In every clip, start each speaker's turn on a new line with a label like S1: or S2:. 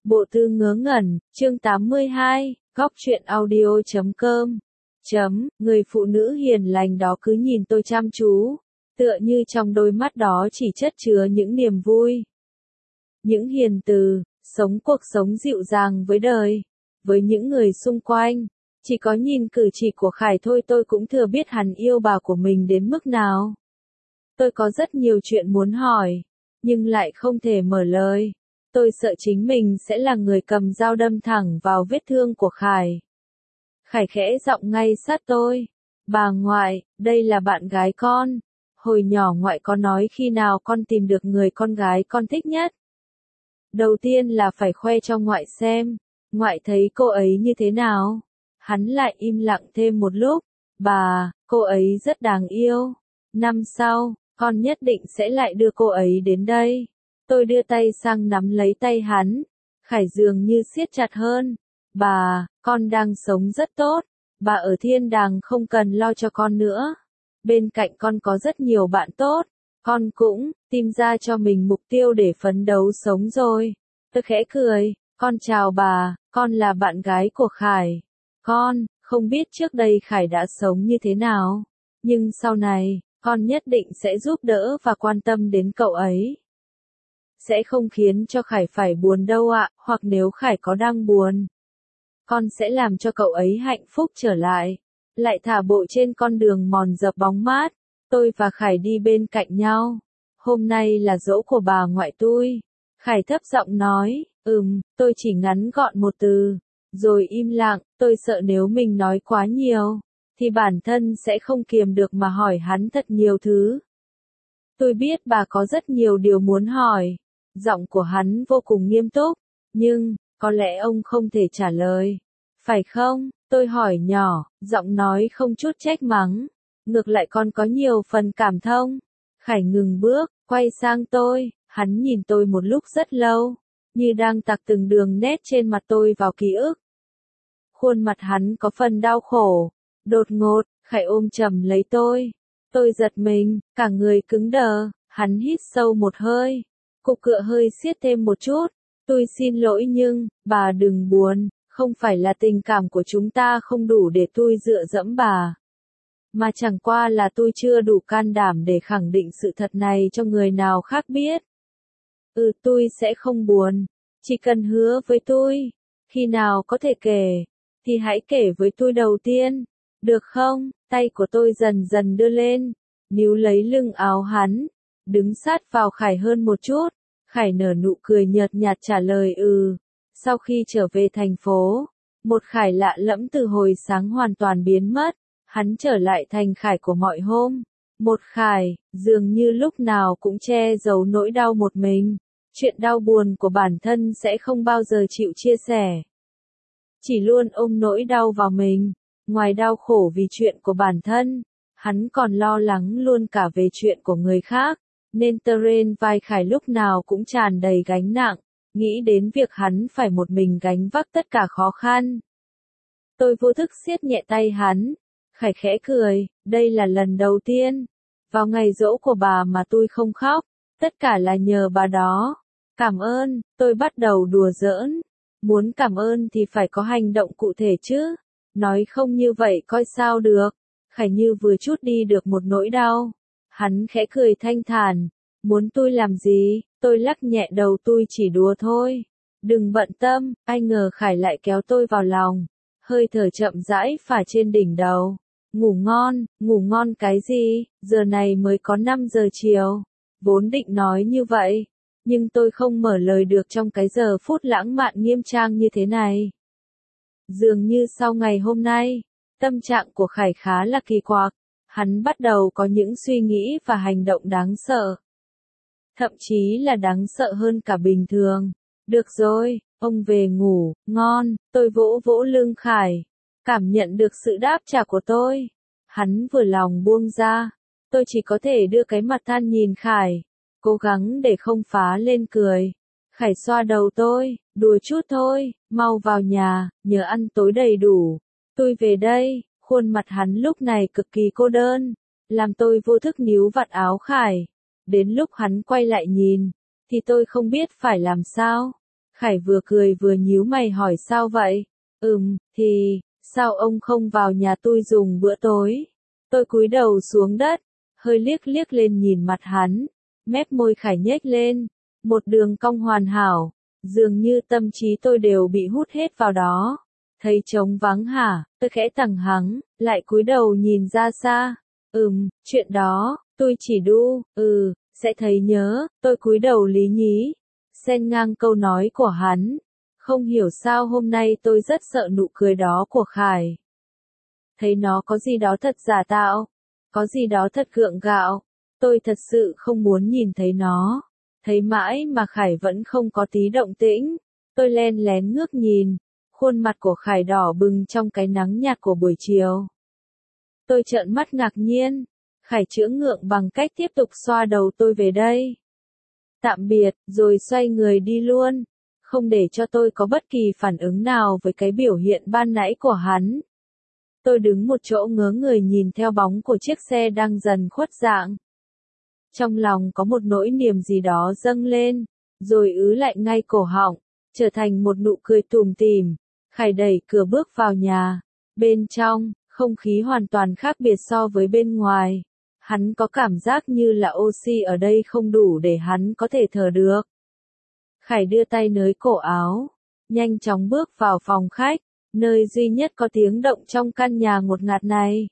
S1: Bộ Tư Ngớ Ngẩn, chương 82, góc truyện audio.com. Người phụ nữ hiền lành đó cứ nhìn tôi chăm chú, tựa như trong đôi mắt đó chỉ chất chứa những niềm vui, những hiền từ, sống cuộc sống dịu dàng với đời, với những người xung quanh. Chỉ có nhìn cử chỉ của Khải thôi tôi cũng thừa biết hắn yêu bà của mình đến mức nào. Tôi có rất nhiều chuyện muốn hỏi, nhưng lại không thể mở lời. Tôi sợ chính mình sẽ là người cầm dao đâm thẳng vào vết thương của Khải. Khải khẽ giọng ngay sát tôi. Bà ngoại, đây là bạn gái con. Hồi nhỏ ngoại có nói khi nào con tìm được người con gái con thích nhất. Đầu tiên là phải khoe cho ngoại xem. Ngoại thấy cô ấy như thế nào? Hắn lại im lặng thêm một lúc. Bà, cô ấy rất đáng yêu. Năm sau, con nhất định sẽ lại đưa cô ấy đến đây. Tôi đưa tay sang nắm lấy tay hắn. Khải dường như siết chặt hơn. Bà, con đang sống rất tốt. Bà ở thiên đàng không cần lo cho con nữa. Bên cạnh con có rất nhiều bạn tốt. Con cũng tìm ra cho mình mục tiêu để phấn đấu sống rồi. Tôi khẽ cười. Con chào bà, con là bạn gái của Khải. Con không biết trước đây Khải đã sống như thế nào. Nhưng sau này, con nhất định sẽ giúp đỡ và quan tâm đến cậu ấy. Sẽ không khiến cho Khải phải buồn đâu ạ, hoặc nếu Khải có đang buồn, con sẽ làm cho cậu ấy hạnh phúc trở lại. Lại thả bộ trên con đường mòn dập bóng mát, tôi và Khải đi bên cạnh nhau. Hôm nay là giỗ của bà ngoại tôi. Khải thấp giọng nói, tôi chỉ ngắn gọn một từ. Rồi im lặng, tôi sợ nếu mình nói quá nhiều, thì bản thân sẽ không kiềm được mà hỏi hắn thật nhiều thứ. Tôi biết bà có rất nhiều điều muốn hỏi. Giọng của hắn vô cùng nghiêm túc, nhưng, có lẽ ông không thể trả lời. Phải không? Tôi hỏi nhỏ, giọng nói không chút trách mắng. Ngược lại con có nhiều phần cảm thông. Khải ngừng bước, quay sang tôi, hắn nhìn tôi một lúc rất lâu, như đang tạc từng đường nét trên mặt tôi vào ký ức. Khuôn mặt hắn có phần đau khổ. Đột ngột, Khải ôm chầm lấy tôi. Tôi giật mình, cả người cứng đờ, hắn hít sâu một hơi. Cục cựa hơi siết thêm một chút. Tôi xin lỗi nhưng, bà đừng buồn, không phải là tình cảm của chúng ta không đủ để tôi dựa dẫm bà. Mà chẳng qua là tôi chưa đủ can đảm để khẳng định sự thật này cho người nào khác biết. Tôi sẽ không buồn. Chỉ cần hứa với tôi, khi nào có thể kể, thì hãy kể với tôi đầu tiên. Được không? Tay của tôi dần dần đưa lên, níu lấy lưng áo hắn, đứng sát vào Khải hơn một chút. Khải nở nụ cười nhợt nhạt trả lời Sau khi trở về thành phố, một Khải lạ lẫm từ hồi sáng hoàn toàn biến mất. Hắn trở lại thành Khải của mọi hôm. Một Khải, dường như lúc nào cũng che giấu nỗi đau một mình. Chuyện đau buồn của bản thân sẽ không bao giờ chịu chia sẻ. Chỉ luôn ôm nỗi đau vào mình. Ngoài đau khổ vì chuyện của bản thân, hắn còn lo lắng luôn cả về chuyện của người khác. Nên trên vai Khải lúc nào cũng tràn đầy gánh nặng, nghĩ đến việc hắn phải một mình gánh vác tất cả khó khăn. Tôi vô thức siết nhẹ tay hắn. Khải khẽ cười, đây là lần đầu tiên, vào ngày giỗ của bà mà tôi không khóc, tất cả là nhờ bà đó. Cảm ơn, tôi bắt đầu đùa giỡn. Muốn cảm ơn thì phải có hành động cụ thể chứ, nói không như vậy coi sao được. Khải như vừa chút đi được một nỗi đau. Hắn khẽ cười thanh thản. Muốn tôi làm gì? Tôi lắc nhẹ đầu, tôi chỉ đùa thôi. Đừng bận tâm. Ai ngờ Khải lại kéo tôi vào lòng. Hơi thở chậm rãi phả trên đỉnh đầu. Ngủ ngon cái gì? Giờ này mới có 5 giờ chiều. Vốn định nói như vậy, nhưng tôi không mở lời được trong cái giờ phút lãng mạn nghiêm trang như thế này. Dường như sau ngày hôm nay, tâm trạng của Khải khá là kỳ quặc. Hắn bắt đầu có những suy nghĩ và hành động đáng sợ. Thậm chí là đáng sợ hơn cả bình thường. Được rồi, ông về ngủ, ngon. Tôi vỗ vỗ lưng Khải, cảm nhận được sự đáp trả của tôi. Hắn vừa lòng buông ra. Tôi chỉ có thể đưa cái mặt than nhìn Khải, cố gắng để không phá lên cười. Khải xoa đầu tôi, đùa chút thôi, mau vào nhà, nhớ ăn tối đầy đủ. Tôi về đây. Khuôn mặt hắn lúc này cực kỳ cô đơn, làm tôi vô thức níu vạt áo Khải. Đến lúc hắn quay lại nhìn, thì tôi không biết phải làm sao. Khải vừa cười vừa nhíu mày hỏi sao vậy? Thì, sao ông không vào nhà tôi dùng bữa tối? Tôi cúi đầu xuống đất, hơi liếc liếc lên nhìn mặt hắn, mép môi Khải nhếch lên, một đường cong hoàn hảo, dường như tâm trí tôi đều bị hút hết vào đó. Thấy trống vắng hả? Tôi khẽ tằng hắng, lại cúi đầu nhìn ra xa. Chuyện đó, tôi chỉ sẽ thấy nhớ, tôi cúi đầu lý nhí, xen ngang câu nói của hắn. Không hiểu sao hôm nay tôi rất sợ nụ cười đó của Khải. Thấy nó có gì đó thật giả tạo, có gì đó thật gượng gạo. Tôi thật sự không muốn nhìn thấy nó. Thấy mãi mà Khải vẫn không có tí động tĩnh. Tôi len lén ngước nhìn, khuôn mặt của Khải đỏ bừng trong cái nắng nhạt của buổi chiều. Tôi trợn mắt ngạc nhiên, Khải chữa ngượng bằng cách tiếp tục xoa đầu tôi về đây. Tạm biệt, rồi xoay người đi luôn, không để cho tôi có bất kỳ phản ứng nào với cái biểu hiện ban nãy của hắn. Tôi đứng một chỗ ngớ người nhìn theo bóng của chiếc xe đang dần khuất dạng. Trong lòng có một nỗi niềm gì đó dâng lên, rồi ứ lại ngay cổ họng, trở thành một nụ cười tủm tỉm. Khải đẩy cửa bước vào nhà. Bên trong, không khí hoàn toàn khác biệt so với bên ngoài. Hắn có cảm giác như là oxy ở đây không đủ để hắn có thể thở được. Khải đưa tay nới cổ áo, nhanh chóng bước vào phòng khách, nơi duy nhất có tiếng động trong căn nhà ngột ngạt này.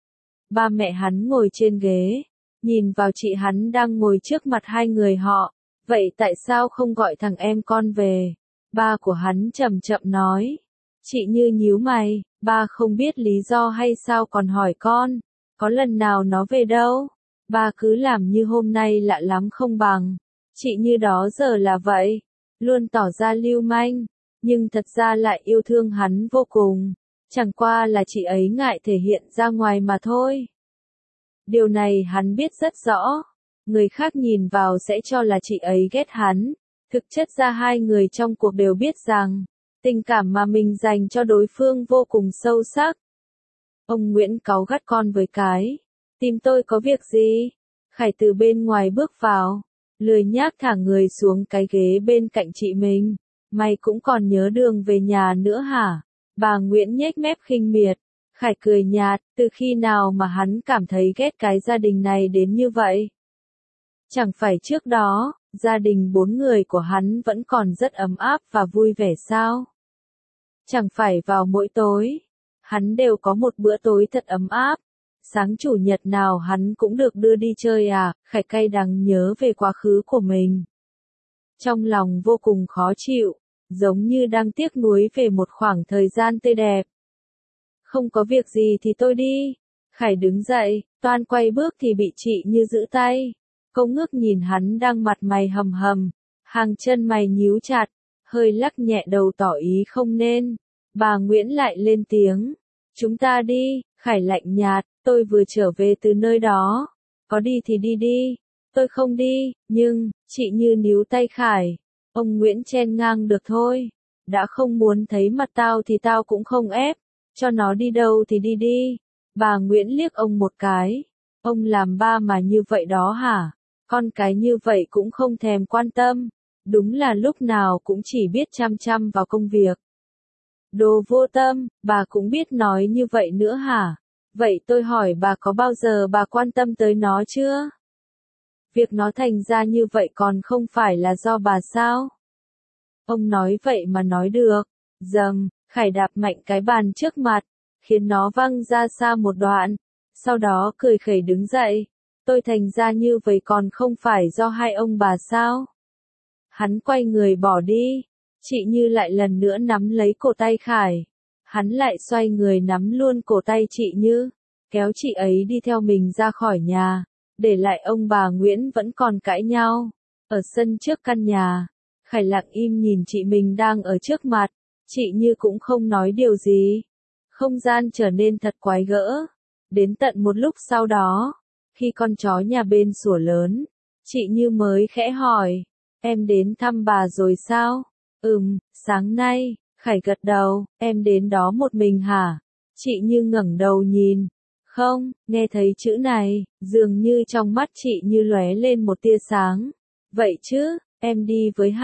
S1: Ba mẹ hắn ngồi trên ghế, nhìn vào chị hắn đang ngồi trước mặt hai người họ. Vậy tại sao không gọi thằng em con về? Ba của hắn chậm chậm nói. Chị Như nhíu mày, ba không biết lý do hay sao còn hỏi con. Có lần nào nó về đâu? Ba cứ làm như hôm nay lạ lắm không bằng. Chị Như đó giờ là vậy, luôn tỏ ra lưu manh, nhưng thật ra lại yêu thương hắn vô cùng. Chẳng qua là chị ấy ngại thể hiện ra ngoài mà thôi. Điều này hắn biết rất rõ. Người khác nhìn vào sẽ cho là chị ấy ghét hắn. Thực chất ra hai người trong cuộc đều biết rằng, tình cảm mà mình dành cho đối phương vô cùng sâu sắc. Ông Nguyễn cáu gắt con với cái. Tìm tôi có việc gì? Khải từ bên ngoài bước vào, lười nhác thả người xuống cái ghế bên cạnh chị mình. Mày cũng còn nhớ đường về nhà nữa hả? Bà Nguyễn nhếch mép khinh miệt. Khải cười nhạt, từ khi nào mà hắn cảm thấy ghét cái gia đình này đến như vậy? Chẳng phải trước đó, gia đình 4 người của hắn vẫn còn rất ấm áp và vui vẻ sao? Chẳng phải vào mỗi tối, hắn đều có một bữa tối thật ấm áp. Sáng chủ nhật nào hắn cũng được đưa đi chơi à? Khải cay đắng nhớ về quá khứ của mình. Trong lòng vô cùng khó chịu, giống như đang tiếc nuối về một khoảng thời gian tươi đẹp. Không có việc gì thì tôi đi. Khải đứng dậy, toan quay bước thì bị chị Như giữ tay. Cô ngước nhìn hắn đang mặt mày hầm hầm, hàng chân mày nhíu chặt, hơi lắc nhẹ đầu tỏ ý không nên. Bà Nguyễn lại lên tiếng. Chúng ta đi. Khải lạnh nhạt, tôi vừa trở về từ nơi đó. Có đi thì đi đi. Tôi không đi, nhưng, chị Như níu tay Khải. Ông Nguyễn chen ngang được thôi. Đã không muốn thấy mặt tao thì tao cũng không ép. Cho nó đi đâu thì đi đi. Bà Nguyễn liếc ông một cái. Ông làm ba mà như vậy đó hả? Con cái như vậy cũng không thèm quan tâm. Đúng là lúc nào cũng chỉ biết chăm chăm vào công việc. Đồ vô tâm, bà cũng biết nói như vậy nữa hả? Vậy tôi hỏi bà có bao giờ bà quan tâm tới nó chưa? Việc nó thành ra như vậy còn không phải là do bà sao? Ông nói vậy mà nói được. Dầm, Khải đạp mạnh cái bàn trước mặt, khiến nó văng ra xa một đoạn. Sau đó cười khẩy đứng dậy. Tôi thành ra như vậy còn không phải do hai ông bà sao? Hắn quay người bỏ đi. Chị Như lại lần nữa nắm lấy cổ tay Khải. Hắn lại xoay người nắm luôn cổ tay chị Như, kéo chị ấy đi theo mình ra khỏi nhà, để lại ông bà Nguyễn vẫn còn cãi nhau. Ở sân trước căn nhà, Khải lặng im nhìn chị mình đang ở trước mặt. Chị Như cũng không nói điều gì. Không gian trở nên thật quái gở. Đến tận một lúc sau đó, khi con chó nhà bên sủa lớn, chị Như mới khẽ hỏi, em đến thăm bà rồi sao? Sáng nay. Khải gật đầu, em đến đó một mình hả? Chị Như ngẩng đầu nhìn. Không, nghe thấy chữ này, dường như trong mắt chị Như lóe lên một tia sáng. Vậy chứ, em đi với Hạ.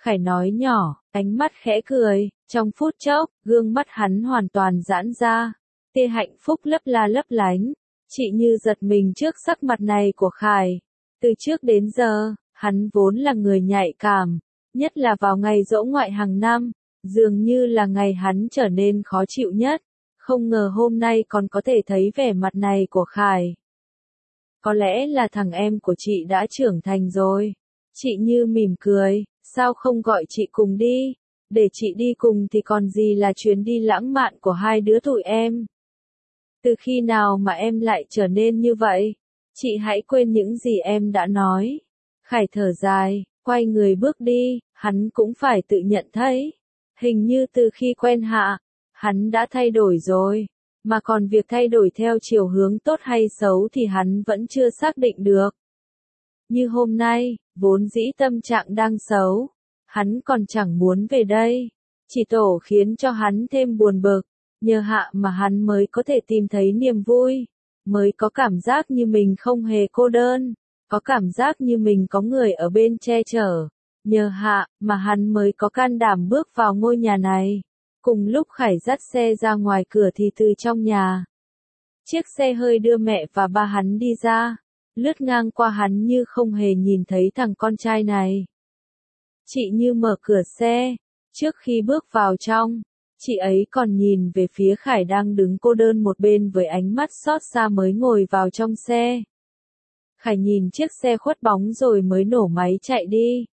S1: Khải nói nhỏ, ánh mắt khẽ cười, trong phút chốc, gương mắt hắn hoàn toàn giãn ra. Tia hạnh phúc lấp la lấp lánh. Chị Như giật mình trước sắc mặt này của Khải. Từ trước đến giờ, hắn vốn là người nhạy cảm, nhất là vào ngày giỗ ngoại hàng năm, dường như là ngày hắn trở nên khó chịu nhất. Không ngờ hôm nay còn có thể thấy vẻ mặt này của Khải. Có lẽ là thằng em của chị đã trưởng thành rồi. Chị Như mỉm cười, sao không gọi chị cùng đi? Để chị đi cùng thì còn gì là chuyến đi lãng mạn của hai đứa tụi em. Từ khi nào mà em lại trở nên như vậy? Chị hãy quên những gì em đã nói. Khải thở dài, quay người bước đi, hắn cũng phải tự nhận thấy. Hình như từ khi quen Hạ, hắn đã thay đổi rồi. Mà còn việc thay đổi theo chiều hướng tốt hay xấu thì hắn vẫn chưa xác định được. Như hôm nay, vốn dĩ tâm trạng đang xấu. Hắn còn chẳng muốn về đây. Chỉ tổ khiến cho hắn thêm buồn bực. Nhờ Hạ mà hắn mới có thể tìm thấy niềm vui. Mới có cảm giác như mình không hề cô đơn. Có cảm giác như mình có người ở bên che chở. Nhờ Hạ mà hắn mới có can đảm bước vào ngôi nhà này. Cùng lúc Khải dắt xe ra ngoài cửa thì từ trong nhà. Chiếc xe hơi đưa mẹ và ba hắn đi ra. Lướt ngang qua hắn như không hề nhìn thấy thằng con trai này. Chị Như mở cửa xe. Trước khi bước vào trong, chị ấy còn nhìn về phía Khải đang đứng cô đơn một bên với ánh mắt xót xa mới ngồi vào trong xe. Khải nhìn chiếc xe khuất bóng rồi mới nổ máy chạy đi.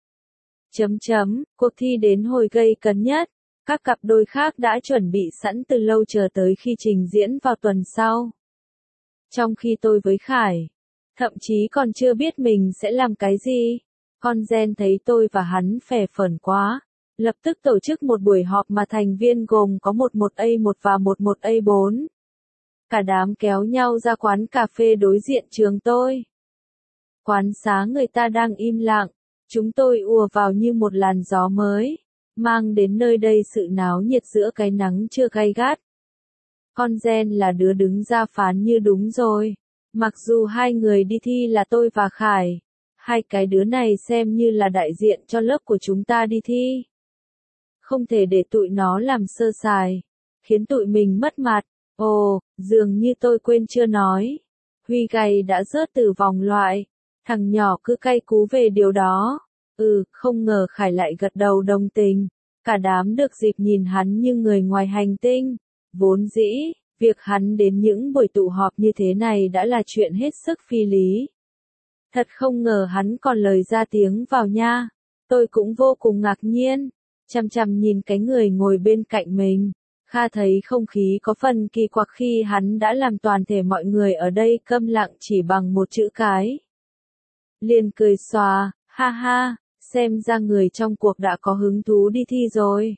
S1: Cuộc thi đến hồi gây cấn nhất. Các cặp đôi khác đã chuẩn bị sẵn từ lâu chờ tới khi trình diễn vào tuần sau. Trong khi tôi với Khải, thậm chí còn chưa biết mình sẽ làm cái gì. Con Gen thấy tôi và hắn phè phởn quá. Lập tức tổ chức một buổi họp mà thành viên gồm có 11A1 và 11A4. Cả đám kéo nhau ra quán cà phê đối diện trường tôi. Quán xá người ta đang im lặng. Chúng tôi ùa vào như một làn gió mới. Mang đến nơi đây sự náo nhiệt giữa cái nắng chưa gay gắt. Con Gen là đứa đứng ra phán như đúng rồi. Mặc dù hai người đi thi là tôi và Khải. Hai cái đứa này xem như là đại diện cho lớp của chúng ta đi thi. Không thể để tụi nó làm sơ sài. Khiến tụi mình mất mặt. Ồ, dường như tôi quên chưa nói. Huy Gay đã rớt từ vòng loại. Thằng nhỏ cứ cay cú về điều đó. Không ngờ Khải lại gật đầu đồng tình. Cả đám được dịp nhìn hắn như người ngoài hành tinh. Vốn dĩ, việc hắn đến những buổi tụ họp như thế này đã là chuyện hết sức phi lý. Thật không ngờ hắn còn lời ra tiếng vào nha. Tôi cũng vô cùng ngạc nhiên. Chằm chằm nhìn cái người ngồi bên cạnh mình. Kha thấy không khí có phần kỳ quặc khi hắn đã làm toàn thể mọi người ở đây câm lặng chỉ bằng một chữ cái. Liền cười xòa, ha ha, xem ra người trong cuộc đã có hứng thú đi thi rồi.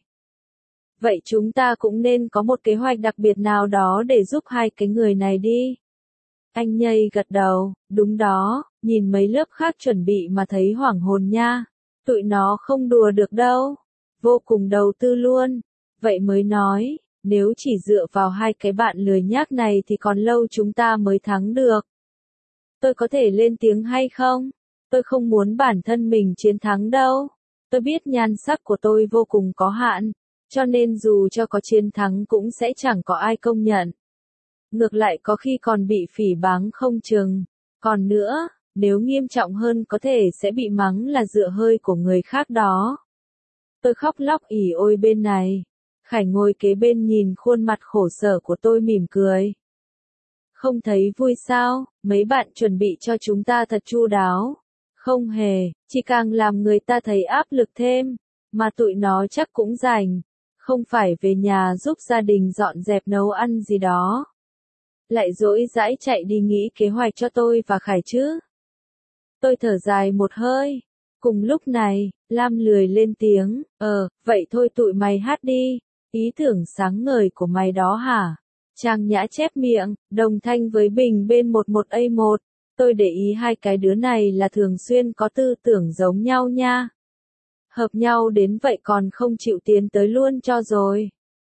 S1: Vậy chúng ta cũng nên có một kế hoạch đặc biệt nào đó để giúp hai cái người này đi. Anh nhây gật đầu, đúng đó, nhìn mấy lớp khác chuẩn bị mà thấy hoảng hồn nha. Tụi nó không đùa được đâu. Vô cùng đầu tư luôn. Vậy mới nói, nếu chỉ dựa vào hai cái bạn lười nhác này thì còn lâu chúng ta mới thắng được. Tôi có thể lên tiếng hay không? Tôi không muốn bản thân mình chiến thắng đâu. Tôi biết nhan sắc của tôi vô cùng có hạn, cho nên dù cho có chiến thắng cũng sẽ chẳng có ai công nhận. Ngược lại có khi còn bị phỉ báng không chừng. Còn nữa, nếu nghiêm trọng hơn có thể sẽ bị mắng là dựa hơi của người khác đó. Tôi khóc lóc ỉ ôi bên này. Khải ngồi kế bên nhìn khuôn mặt khổ sở của tôi mỉm cười. Không thấy vui sao, mấy bạn chuẩn bị cho chúng ta thật chu đáo. Không hề, chỉ càng làm người ta thấy áp lực thêm. Mà tụi nó chắc cũng rảnh. Không phải về nhà giúp gia đình dọn dẹp nấu ăn gì đó. Lại dỗi dãi chạy đi nghĩ kế hoạch cho tôi và Khải chứ. Tôi thở dài một hơi. Cùng lúc này, Lam lười lên tiếng, vậy thôi tụi mày hát đi. Ý tưởng sáng ngời của mày đó hả? Trang Nhã chép miệng, đồng thanh với Bình bên 11A1. Tôi để ý hai cái đứa này là thường xuyên có tư tưởng giống nhau nha. Hợp nhau đến vậy còn không chịu tiến tới luôn cho rồi.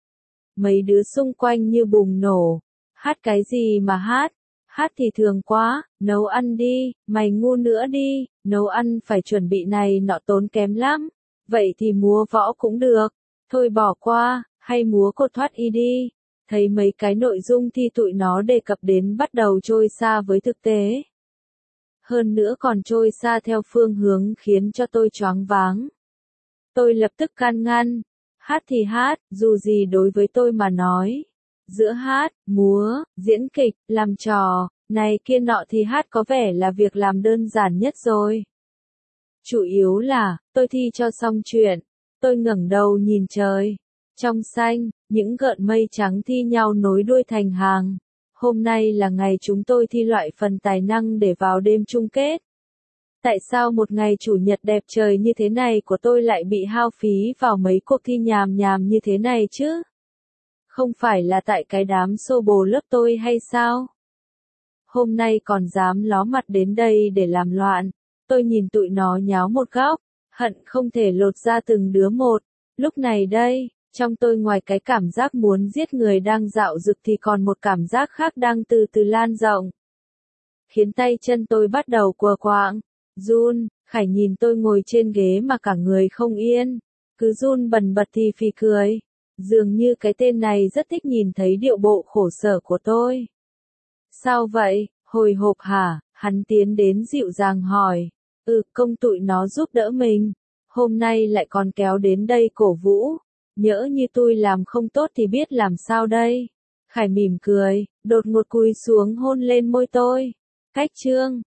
S1: Mấy đứa xung quanh như bùng nổ. Hát cái gì mà hát? Hát thì thường quá, nấu ăn đi, mày ngu nữa đi, nấu ăn phải chuẩn bị này nọ tốn kém lắm. Vậy thì múa võ cũng được. Thôi bỏ qua, hay múa cột thoát y đi. Thấy mấy cái nội dung thi tụi nó đề cập đến bắt đầu trôi xa với thực tế. Hơn nữa còn trôi xa theo phương hướng khiến cho tôi choáng váng. Tôi lập tức can ngăn. Hát thì hát, dù gì đối với tôi mà nói. Giữa hát, múa, diễn kịch, làm trò, này kia nọ thì hát có vẻ là việc làm đơn giản nhất rồi. Chủ yếu là, tôi thi cho xong chuyện. Tôi ngẩng đầu nhìn trời. Trong xanh, những gợn mây trắng thi nhau nối đuôi thành hàng. Hôm nay là ngày chúng tôi thi loại phần tài năng để vào đêm chung kết. Tại sao một ngày chủ nhật đẹp trời như thế này của tôi lại bị hao phí vào mấy cuộc thi nhàm nhàm như thế này chứ? Không phải là tại cái đám xô bồ lớp tôi hay sao? Hôm nay còn dám ló mặt đến đây để làm loạn. Tôi nhìn tụi nó nháo một góc, hận không thể lột ra từng đứa một. Lúc này đây, trong tôi ngoài cái cảm giác muốn giết người đang dạo dực thì còn một cảm giác khác đang từ từ lan rộng. Khiến tay chân tôi bắt đầu quờ quạng, run. Khải nhìn tôi ngồi trên ghế mà cả người không yên, cứ run bần bật thì phì cười. Dường như cái tên này rất thích nhìn thấy điệu bộ khổ sở của tôi. Sao vậy, hồi hộp hả? Hắn tiến đến dịu dàng hỏi. Công tụi nó giúp đỡ mình. Hôm nay lại còn kéo đến đây cổ vũ. Nhỡ như tôi làm không tốt thì biết làm sao đây? Khải mỉm cười, đột ngột cúi xuống hôn lên môi tôi. Cách chương